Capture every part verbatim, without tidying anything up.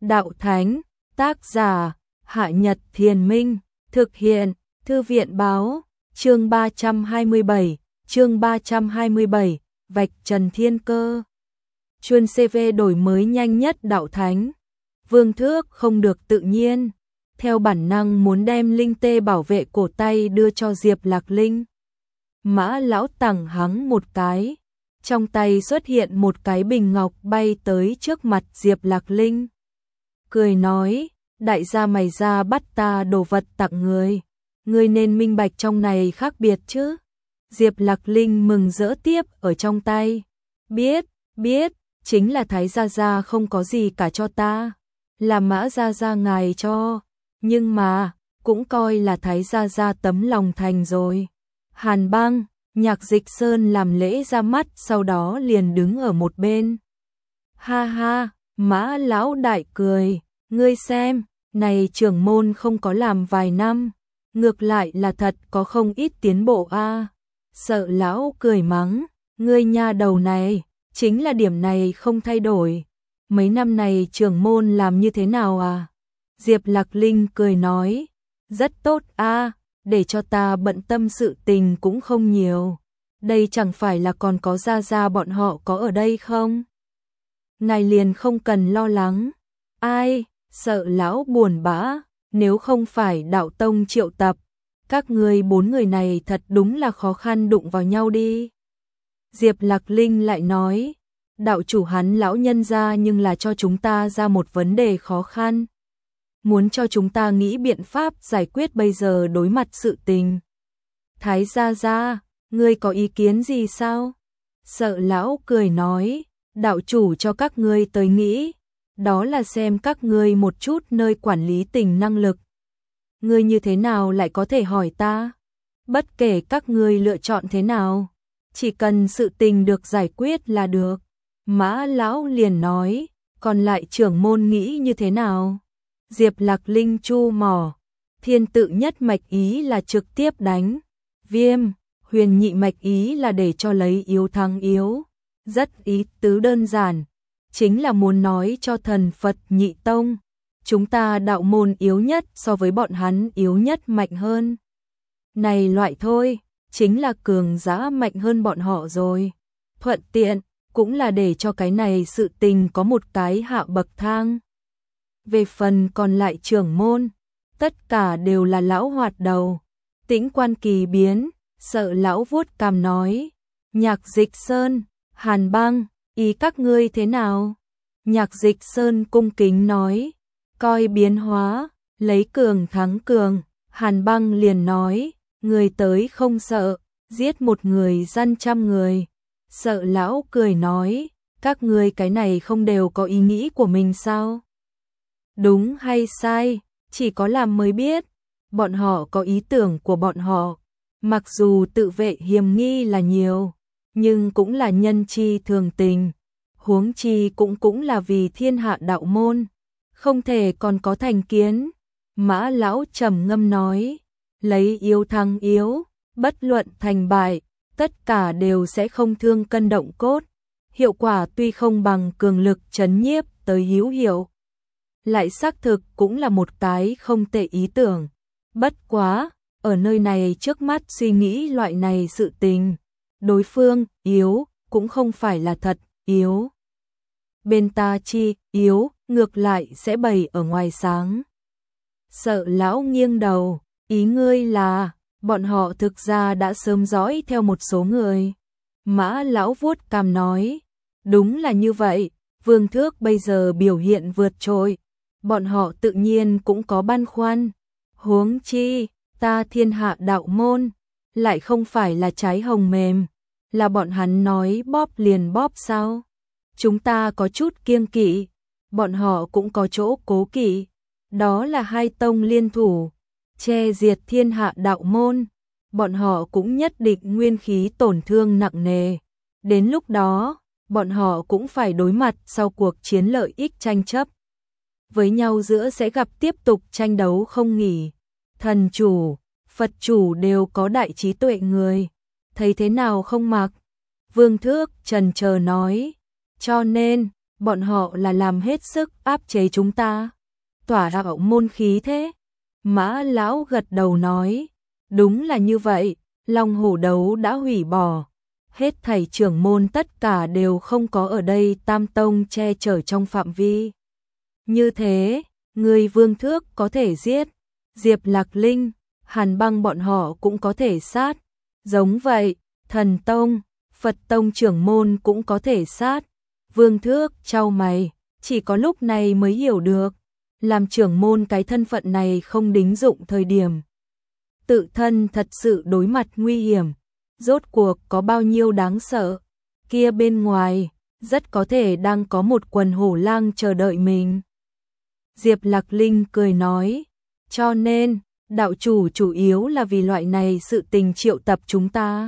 Đạo Thánh, tác giả, Hạ Nhật Thiền Minh, thực hiện, Thư viện Báo, chương ba trăm hai mươi bảy, chương ba trăm hai mươi bảy, vạch trần thiên cơ. Chuân xê vê đổi mới nhanh nhất Đạo Thánh. Vương Thước không được tự nhiên, theo bản năng muốn đem linh tê bảo vệ cổ tay đưa cho Diệp Lạc Linh. Mã lão tằng hắng một cái, trong tay xuất hiện một cái bình ngọc bay tới trước mặt Diệp Lạc Linh. Cười nói, đại gia mày ra bắt ta đồ vật tặng người, người nên minh bạch trong này khác biệt chứ. Diệp Lạc Linh mừng rỡ tiếp ở trong tay. Biết, biết, chính là Thái Gia Gia không có gì cả cho ta, là Mã Gia Gia ngài cho, nhưng mà, cũng coi là Thái Gia Gia tấm lòng thành rồi. Hàn Băng, Nhạc Dịch Sơn làm lễ ra mắt, sau đó liền đứng ở một bên. Ha ha, Mã lão đại cười, ngươi xem, này trưởng môn không có làm vài năm, ngược lại là thật có không ít tiến bộ a. À. Sợ lão cười mắng, ngươi nha đầu này, chính là điểm này không thay đổi. Mấy năm này trưởng môn làm như thế nào à? Diệp Lạc Linh cười nói, rất tốt a, à, để cho ta bận tâm sự tình cũng không nhiều. Đây chẳng phải là còn có Gia Gia bọn họ có ở đây không? Ngài liền không cần lo lắng. Ai, sợ lão buồn bã, nếu không phải đạo tông triệu tập, các ngươi bốn người này thật đúng là khó khăn đụng vào nhau đi. Diệp Lạc Linh lại nói, đạo chủ hắn lão nhân ra nhưng là cho chúng ta ra một vấn đề khó khăn. Muốn cho chúng ta nghĩ biện pháp giải quyết bây giờ đối mặt sự tình. Thái Gia Gia, ngươi có ý kiến gì sao? Sợ lão cười nói, đạo chủ cho các ngươi tới nghĩ, đó là xem các ngươi một chút nơi quản lý tình năng lực. Ngươi như thế nào lại có thể hỏi ta? Bất kể các ngươi lựa chọn thế nào, chỉ cần sự tình được giải quyết là được. Mã lão liền nói, còn lại trưởng môn nghĩ như thế nào? Diệp Lạc Linh chu mỏ, thiên tự nhất mạch ý là trực tiếp đánh Viêm, huyền nhị mạch ý là để cho lấy yếu thắng yếu. Rất ý tứ đơn giản, chính là muốn nói cho thần Phật nhị tông, chúng ta đạo môn yếu nhất so với bọn hắn yếu nhất mạnh hơn. Này loại thôi, chính là cường giá mạnh hơn bọn họ rồi. Thuận tiện, cũng là để cho cái này sự tình có một cái hạ bậc thang. Về phần còn lại trưởng môn, tất cả đều là lão hoạt đầu. Tĩnh Quan kỳ biến, sợ lão vuốt cằm nói, Nhạc Dịch Sơn, Hàn Băng, ý các ngươi thế nào? Nhạc Dịch Sơn cung kính nói, coi biến hóa, lấy cường thắng cường. Hàn Băng liền nói, người tới không sợ, giết một người dân trăm người. Sợ lão cười nói, các ngươi cái này không đều có ý nghĩ của mình sao? Đúng hay sai, chỉ có làm mới biết. Bọn họ có ý tưởng của bọn họ, mặc dù tự vệ hiềm nghi là nhiều, nhưng cũng là nhân chi thường tình, huống chi cũng cũng là vì thiên hạ đạo môn, không thể còn có thành kiến. Mã lão trầm ngâm nói, lấy yếu thắng yếu, bất luận thành bại, tất cả đều sẽ không thương cân động cốt, hiệu quả tuy không bằng cường lực trấn nhiếp tới hữu hiệu, lại xác thực cũng là một cái không tệ ý tưởng. Bất quá, ở nơi này trước mắt suy nghĩ loại này sự tình, đối phương yếu cũng không phải là thật yếu. Bên ta chi yếu, ngược lại sẽ bày ở ngoài sáng. Sợ lão nghiêng đầu, ý ngươi là, bọn họ thực ra đã sớm dõi theo một số người. Mã lão vuốt cằm nói, đúng là như vậy, Vương Thước bây giờ biểu hiện vượt trội, bọn họ tự nhiên cũng có băn khoăn. Huống chi, ta thiên hạ đạo môn, lại không phải là trái hồng mềm, là bọn hắn nói bóp liền bóp sao? Chúng ta có chút kiêng kỵ, bọn họ cũng có chỗ cố kỵ, đó là hai tông liên thủ, che diệt thiên hạ đạo môn, bọn họ cũng nhất định nguyên khí tổn thương nặng nề. Đến lúc đó, bọn họ cũng phải đối mặt sau cuộc chiến lợi ích tranh chấp. Với nhau giữa sẽ gặp tiếp tục tranh đấu không nghỉ. Thần chủ, Phật chủ đều có đại trí tuệ người, thấy thế nào không mặc? Vương Thước trần chờ nói, cho nên, bọn họ là làm hết sức áp chế chúng ta. Tỏa ra môn khí thế. Mã lão gật đầu nói, đúng là như vậy, Long Hổ đấu đã hủy bỏ. Hết thảy trưởng môn tất cả đều không có ở đây Tam Tông che chở trong phạm vi. Như thế, người Vương Thước có thể giết, Diệp Lạc Linh, Hàn Băng bọn họ cũng có thể sát. Giống vậy, Thần Tông, Phật Tông trưởng môn cũng có thể sát. Vương Thước chau mày, chỉ có lúc này mới hiểu được, làm trưởng môn cái thân phận này không đính dụng thời điểm. Tự thân thật sự đối mặt nguy hiểm, rốt cuộc có bao nhiêu đáng sợ. Kia bên ngoài, rất có thể đang có một quần hổ lang chờ đợi mình. Diệp Lạc Linh cười nói, cho nên, đạo chủ chủ yếu là vì loại này sự tình triệu tập chúng ta.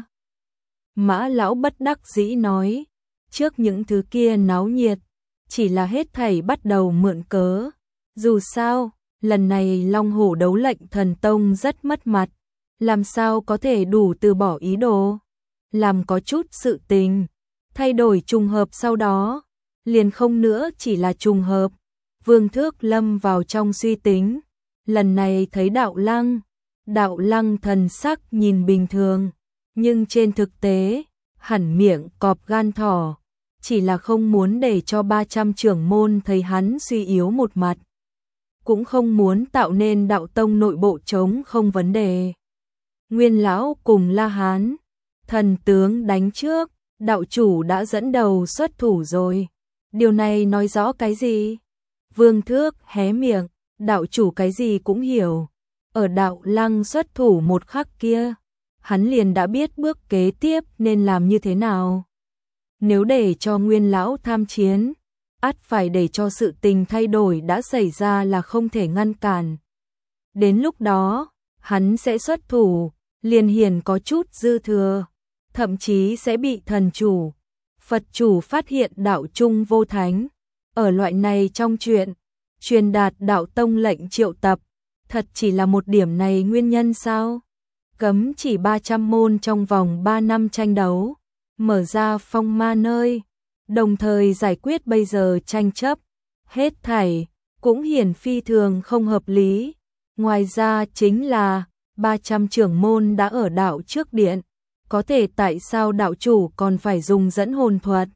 Mã lão bất đắc dĩ nói, trước những thứ kia náo nhiệt, chỉ là hết thảy bắt đầu mượn cớ. Dù sao, lần này Long Hổ đấu lệnh Thần Tông rất mất mặt, làm sao có thể đủ từ bỏ ý đồ. Làm có chút sự tình, thay đổi trùng hợp sau đó, liền không nữa chỉ là trùng hợp. Vương Thước lâm vào trong suy tính, lần này thấy Đạo Lăng, Đạo Lăng thần sắc nhìn bình thường, nhưng trên thực tế, hẳn miệng cọp gan thỏ, chỉ là không muốn để cho ba trăm trưởng môn thấy hắn suy yếu một mặt. Cũng không muốn tạo nên đạo tông nội bộ chống không vấn đề. Nguyên lão cùng La Hán, thần tướng đánh trước, đạo chủ đã dẫn đầu xuất thủ rồi. Điều này nói rõ cái gì? Vương Thước hé miệng, đạo chủ cái gì cũng hiểu. Ở Đạo Lăng xuất thủ một khắc kia, hắn liền đã biết bước kế tiếp nên làm như thế nào. Nếu để cho Nguyên lão tham chiến, ắt phải để cho sự tình thay đổi đã xảy ra là không thể ngăn cản. Đến lúc đó, hắn sẽ xuất thủ, liền hiển có chút dư thừa, thậm chí sẽ bị thần chủ, Phật chủ phát hiện đạo trung vô thánh. Ở loại này trong chuyện, truyền đạt đạo tông lệnh triệu tập, thật chỉ là một điểm này nguyên nhân sao? Cấm chỉ ba trăm môn trong vòng ba năm tranh đấu, mở ra phong ma nơi, đồng thời giải quyết bây giờ tranh chấp, hết thảy, cũng hiển phi thường không hợp lý. Ngoài ra chính là, ba trăm trưởng môn đã ở đạo trước điện, có thể tại sao đạo chủ còn phải dùng dẫn hồn thuật?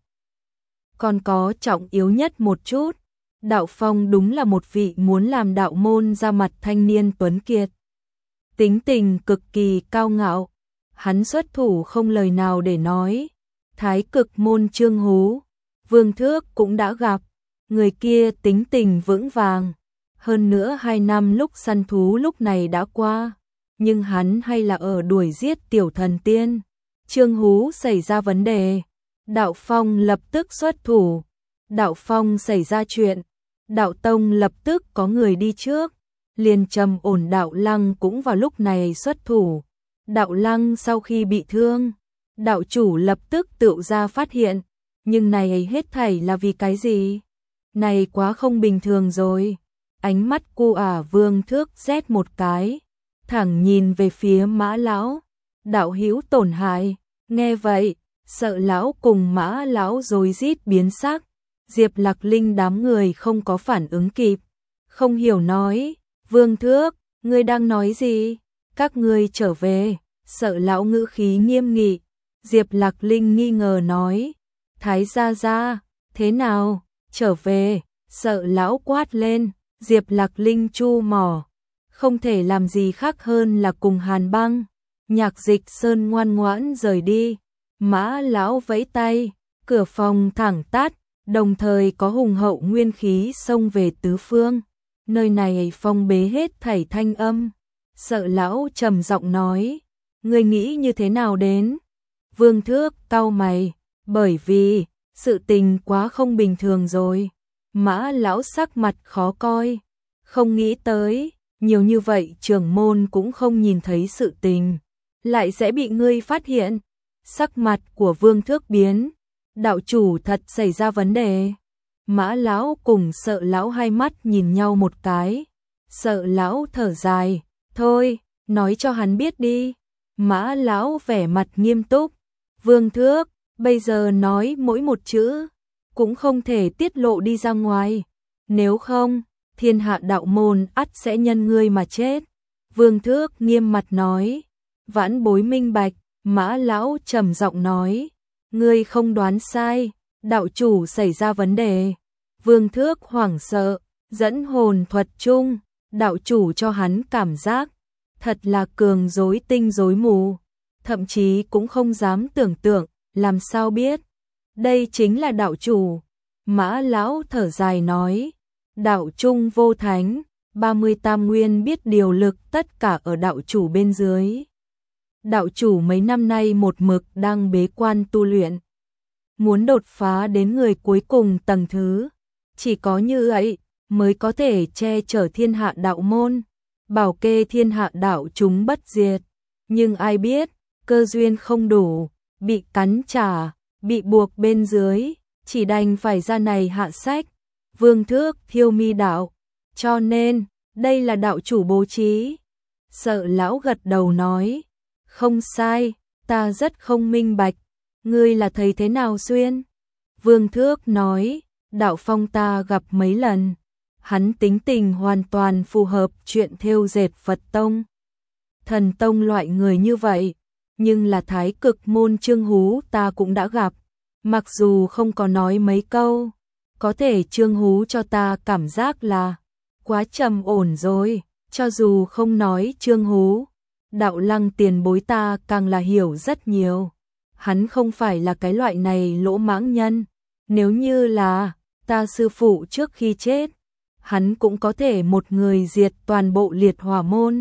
Còn có trọng yếu nhất một chút, Đạo Phong đúng là một vị muốn làm đạo môn ra mặt thanh niên tuấn kiệt. Tính tình cực kỳ cao ngạo, hắn xuất thủ không lời nào để nói. Thái Cực môn Trương Hú, Vương Thước cũng đã gặp, người kia tính tình vững vàng. Hơn nữa hai năm lúc săn thú lúc này đã qua, nhưng hắn hay là ở đuổi giết tiểu thần tiên. Trương Hú xảy ra vấn đề, Đạo Phong lập tức xuất thủ. Đạo Phong xảy ra chuyện, Đạo Tông lập tức có người đi trước, liền trầm ổn Đạo Lăng cũng vào lúc này xuất thủ. Đạo Lăng sau khi bị thương, đạo chủ lập tức tự ra phát hiện, nhưng này hết thảy là vì cái gì? Này quá không bình thường rồi. Ánh mắt cu ả Vương Thước rét một cái, thẳng nhìn về phía Mã lão. Đạo hữu tổn hại. Nghe vậy, sợ lão cùng Mã lão rối rít biến sắc. Diệp Lạc Linh đám người không có phản ứng kịp, không hiểu nói, Vương Thước, ngươi đang nói gì? Các ngươi trở về. Sợ lão ngữ khí nghiêm nghị. Diệp Lạc Linh nghi ngờ nói, Thái gia gia, thế nào? Trở về. Sợ lão quát lên. Diệp Lạc Linh chu mỏ, không thể làm gì khác hơn là cùng Hàn Băng, Nhạc Dịch Sơn ngoan ngoãn rời đi. Mã lão vẫy tay, cửa phòng thẳng tắt, đồng thời có hùng hậu nguyên khí xông về tứ phương. Nơi này phong bế hết thảy thanh âm. Sợ lão trầm giọng nói, ngươi nghĩ như thế nào đến? Vương Thước cau mày, bởi vì sự tình quá không bình thường rồi. Mã lão sắc mặt khó coi, không nghĩ tới, nhiều như vậy trưởng môn cũng không nhìn thấy sự tình, lại sẽ bị ngươi phát hiện. Sắc mặt của Vương Thước biến, đạo chủ thật xảy ra vấn đề. Mã lão cùng Sợ lão hai mắt nhìn nhau một cái. Sợ lão thở dài, thôi, nói cho hắn biết đi. Mã lão vẻ mặt nghiêm túc, Vương Thước, bây giờ nói mỗi một chữ, cũng không thể tiết lộ đi ra ngoài, nếu không, thiên hạ đạo môn ắt sẽ nhân ngươi mà chết. Vương Thước nghiêm mặt nói. Vãn Bối minh bạch. Mã lão trầm giọng nói, ngươi không đoán sai, đạo chủ xảy ra vấn đề. Vương Thước hoảng sợ, dẫn hồn thuật chung, đạo chủ cho hắn cảm giác thật là cường rối tinh rối mù, thậm chí cũng không dám tưởng tượng, làm sao biết đây chính là đạo chủ. Mã lão thở dài nói, đạo trung vô thánh, ba mươi tam nguyên biết điều lực tất cả ở đạo chủ bên dưới. Đạo chủ mấy năm nay một mực đang bế quan tu luyện, muốn đột phá đến người cuối cùng tầng thứ, chỉ có như vậy mới có thể che chở thiên hạ đạo môn, bảo kê thiên hạ đạo chúng bất diệt. Nhưng ai biết, cơ duyên không đủ, bị cắn trả, bị buộc bên dưới, chỉ đành phải ra này hạ sách. Vương Thước thiêu mi đạo, cho nên, đây là đạo chủ bố trí. Sợ lão gật đầu nói, không sai, ta rất không minh bạch, ngươi là thầy thế nào xuyên? Vương Thước nói, đạo phong ta gặp mấy lần, hắn tính tình hoàn toàn phù hợp chuyện thêu dệt Phật tông, thần tông loại người như vậy, nhưng là thái cực môn Trương Hú ta cũng đã gặp, mặc dù không có nói mấy câu, có thể Trương Hú cho ta cảm giác là quá trầm ổn rồi, cho dù không nói Trương Hú, đạo lăng tiền bối ta càng là hiểu rất nhiều. Hắn không phải là cái loại này lỗ mãng nhân, nếu như là ta sư phụ trước khi chết, hắn cũng có thể một người diệt toàn bộ liệt hỏa môn.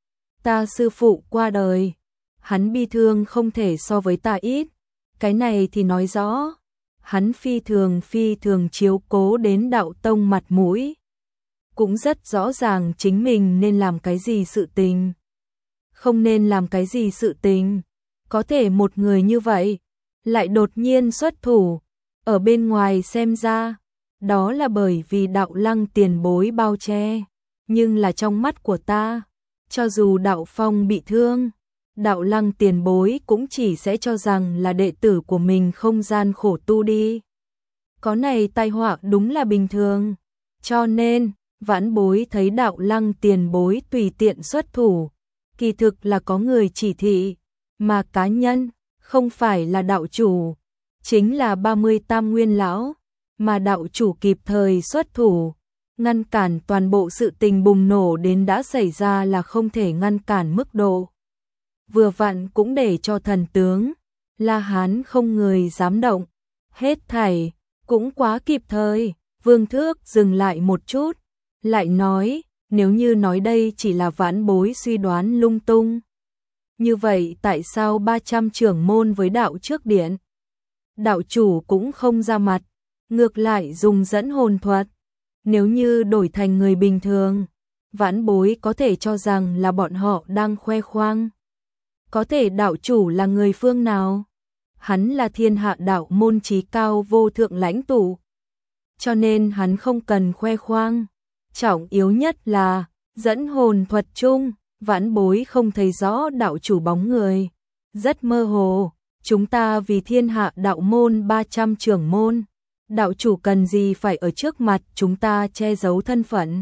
Ta sư phụ qua đời, hắn bi thương không thể so với ta ít, cái này thì nói rõ, hắn phi thường phi thường chiếu cố đến đạo tông mặt mũi, cũng rất rõ ràng chính mình nên làm cái gì sự tình, không nên làm cái gì sự tình. Có thể một người như vậy lại đột nhiên xuất thủ, ở bên ngoài xem ra, đó là bởi vì đạo lăng tiền bối bao che, nhưng là trong mắt của ta, cho dù đạo phong bị thương, đạo lăng tiền bối cũng chỉ sẽ cho rằng là đệ tử của mình không gian khổ tu đi. Có này tai họa đúng là bình thường, cho nên, vãn bối thấy đạo lăng tiền bối tùy tiện xuất thủ, kỳ thực là có người chỉ thị, mà cá nhân, không phải là đạo chủ, chính là ba mươi tam nguyên lão, mà đạo chủ kịp thời xuất thủ, ngăn cản toàn bộ sự tình bùng nổ đến đã xảy ra là không thể ngăn cản mức độ. Vừa vặn cũng để cho thần tướng, La Hán không người dám động, hết thảy, cũng quá kịp thời. Vương Thước dừng lại một chút, lại nói, nếu như nói đây chỉ là vãn bối suy đoán lung tung. Như vậy tại sao ba trăm trưởng môn với đạo trước điện? Đạo chủ cũng không ra mặt, ngược lại dùng dẫn hồn thuật. Nếu như đổi thành người bình thường, vãn bối có thể cho rằng là bọn họ đang khoe khoang. Có thể đạo chủ là người phương nào? Hắn là thiên hạ đạo môn trí cao vô thượng lãnh tụ. Cho nên hắn không cần khoe khoang. Trọng yếu nhất là dẫn hồn thuật chung, vãn bối không thấy rõ đạo chủ bóng người. Rất mơ hồ, chúng ta vì thiên hạ đạo môn ba trăm trưởng môn. Đạo chủ cần gì phải ở trước mặt chúng ta che giấu thân phận.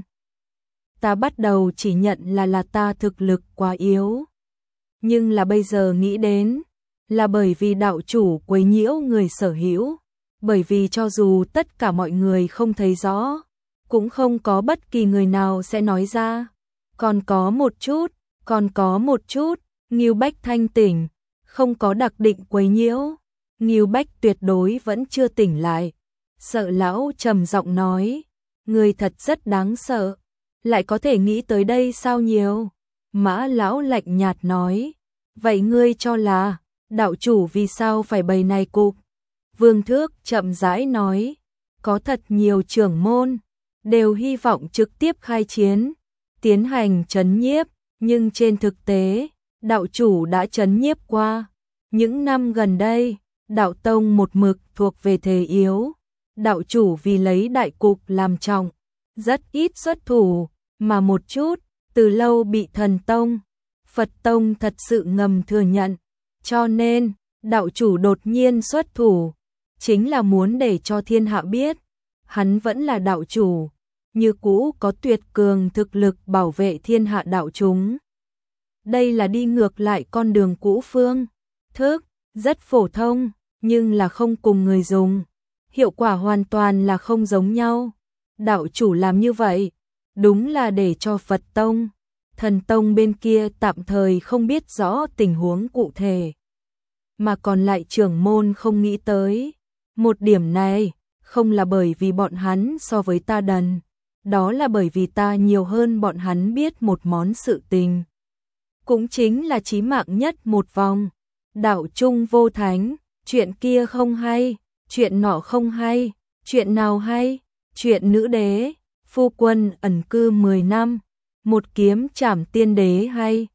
Ta bắt đầu chỉ nhận là là ta thực lực quá yếu. Nhưng là bây giờ nghĩ đến, là bởi vì đạo chủ quấy nhiễu người sở hữu. Bởi vì cho dù tất cả mọi người không thấy rõ, cũng không có bất kỳ người nào sẽ nói ra. Còn có một chút, còn có một chút, Ngưu Bách thanh tỉnh, không có đặc định quấy nhiễu. Ngưu Bách tuyệt đối vẫn chưa tỉnh lại. Sợ lão trầm giọng nói, người thật rất đáng sợ, lại có thể nghĩ tới đây sao nhiều. Mã lão lạnh nhạt nói, vậy ngươi cho là, đạo chủ vì sao phải bày này cục? Vương Thước chậm rãi nói, có thật nhiều trưởng môn, đều hy vọng trực tiếp khai chiến, tiến hành trấn nhiếp, nhưng trên thực tế, đạo chủ đã trấn nhiếp qua. Những năm gần đây, đạo tông một mực thuộc về thế yếu, đạo chủ vì lấy đại cục làm trọng, rất ít xuất thủ, mà một chút, từ lâu bị thần tông, Phật tông thật sự ngầm thừa nhận, cho nên, đạo chủ đột nhiên xuất thủ, chính là muốn để cho thiên hạ biết, hắn vẫn là đạo chủ, như cũ có tuyệt cường thực lực bảo vệ thiên hạ đạo chúng. Đây là đi ngược lại con đường cũ phương thức, rất phổ thông, nhưng là không cùng người dùng. Hiệu quả hoàn toàn là không giống nhau. Đạo chủ làm như vậy, đúng là để cho Phật Tông, Thần Tông bên kia tạm thời không biết rõ tình huống cụ thể. Mà còn lại trưởng môn không nghĩ tới. Một điểm này, không là bởi vì bọn hắn so với ta đần, đó là bởi vì ta nhiều hơn bọn hắn biết một món sự tình. Cũng chính là chí mạng nhất một vòng. Đạo trung vô thánh, chuyện kia không hay, chuyện nọ không hay, chuyện nào hay, chuyện nữ đế, phu quân ẩn cư mười năm, một kiếm trảm tiên đế hay,